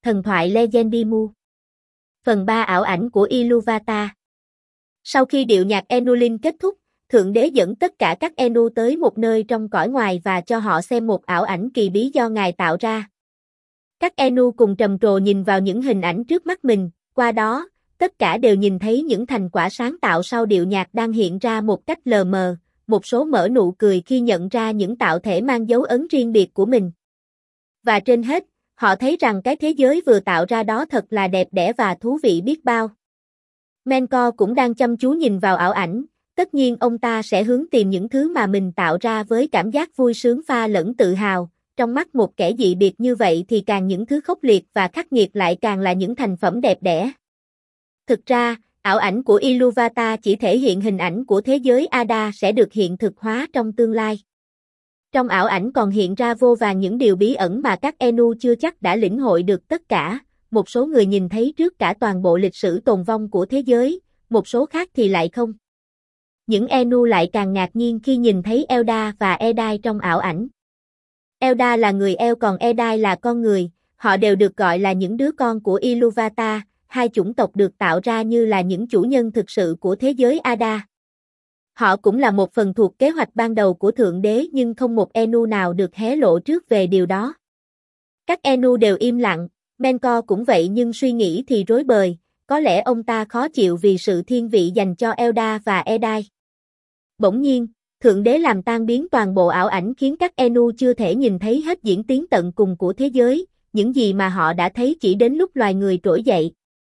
Thần thoại Legendimu. Phần 3 ảo ảnh của Iluvatar. Sau khi điệu nhạc Enulin kết thúc, Thượng Đế dẫn tất cả các Enu tới một nơi trong cõi ngoài và cho họ xem một ảo ảnh kỳ bí do Ngài tạo ra. Các Enu cùng trầm trồ nhìn vào những hình ảnh trước mắt mình, qua đó, tất cả đều nhìn thấy những thành quả sáng tạo sau điệu nhạc đang hiện ra một cách lờ mờ, một số mở nụ cười khi nhận ra những tạo thể mang dấu ấn riêng biệt của mình. Và trên hết, họ thấy rằng cái thế giới vừa tạo ra đó thật là đẹp đẽ và thú vị biết bao. Menko cũng đang chăm chú nhìn vào ảo ảnh, tất nhiên ông ta sẽ hướng tìm những thứ mà mình tạo ra với cảm giác vui sướng pha lẫn tự hào, trong mắt một kẻ dị biệt như vậy thì càng những thứ khốc liệt và khắc nghiệt lại càng là những thành phẩm đẹp đẽ. Thực ra, ảo ảnh của Iluvatar chỉ thể hiện hình ảnh của thế giới Ada sẽ được hiện thực hóa trong tương lai. Trong ảo ảnh còn hiện ra vô vàn những điều bí ẩn mà các Enu chưa chắc đã lĩnh hội được tất cả, một số người nhìn thấy trước cả toàn bộ lịch sử tồn vong của thế giới, một số khác thì lại không. Những Enu lại càng ngạc nhiên khi nhìn thấy Elda và Edai trong ảo ảnh. Elda là người El còn Edai là con người, họ đều được gọi là những đứa con của Iluvatar, hai chủng tộc được tạo ra như là những chủ nhân thực sự của thế giới Ada. Họ cũng là một phần thuộc kế hoạch ban đầu của Thượng Đế nhưng không một Enu nào được hé lộ trước về điều đó. Các Enu đều im lặng, Menko cũng vậy nhưng suy nghĩ thì rối bời, có lẽ ông ta khó chịu vì sự thiên vị dành cho Elda và Edai. Bỗng nhiên, Thượng Đế làm tan biến toàn bộ ảo ảnh khiến các Enu chưa thể nhìn thấy hết diễn tiến tận cùng của thế giới, những gì mà họ đã thấy chỉ đến lúc loài người trỗi dậy.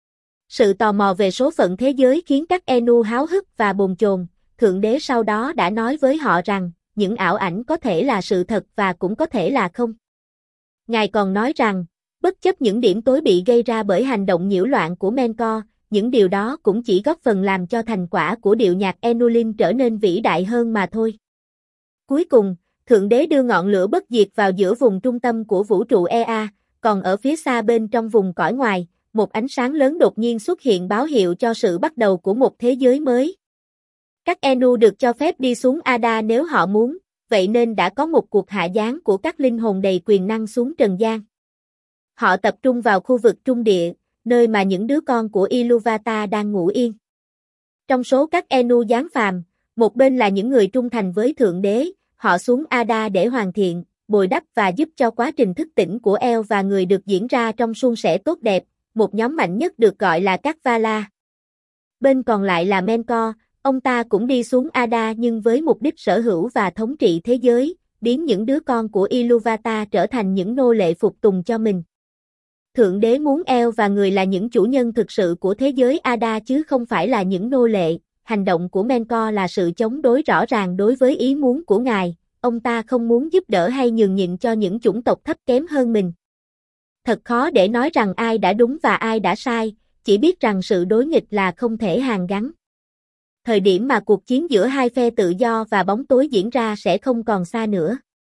Sự tò mò về số phận thế giới khiến các Enu háo hức và bồn chồn. Thượng Đế sau đó đã nói với họ rằng, những ảo ảnh có thể là sự thật và cũng có thể là không. Ngài còn nói rằng, bất chấp những điểm tối bị gây ra bởi hành động nhiễu loạn của Menko, những điều đó cũng chỉ góp phần làm cho thành quả của điệu nhạc Enulin trở nên vĩ đại hơn mà thôi. Cuối cùng, Thượng Đế đưa ngọn lửa bất diệt vào giữa vùng trung tâm của vũ trụ Ea, còn ở phía xa bên trong vùng cõi ngoài, một ánh sáng lớn đột nhiên xuất hiện báo hiệu cho sự bắt đầu của một thế giới mới. Các Enu được cho phép đi xuống Ada nếu họ muốn, vậy nên đã có một cuộc hạ giáng của các linh hồn đầy quyền năng xuống trần gian. Họ tập trung vào khu vực trung địa, nơi mà những đứa con của Iluvatar đang ngủ yên. Trong số các Enu giáng phàm, một bên là những người trung thành với Thượng Đế, họ xuống Ada để hoàn thiện, bồi đắp và giúp cho quá trình thức tỉnh của El và người được diễn ra trong suôn sẻ tốt đẹp, một nhóm mạnh nhất được gọi là các Vala. Bên còn lại là Menko, ông ta cũng đi xuống Ada nhưng với mục đích sở hữu và thống trị thế giới, biến những đứa con của Iluvatar trở thành những nô lệ phục tùng cho mình. Thượng Đế muốn El và người là những chủ nhân thực sự của thế giới Ada chứ không phải là những nô lệ. Hành động của Menko là sự chống đối rõ ràng đối với ý muốn của Ngài, ông ta không muốn giúp đỡ hay nhường nhịn cho những chủng tộc thấp kém hơn mình. Thật khó để nói rằng ai đã đúng và ai đã sai, chỉ biết rằng sự đối nghịch là không thể hàn gắn. Thời điểm mà cuộc chiến giữa hai phe tự do và bóng tối diễn ra sẽ không còn xa nữa.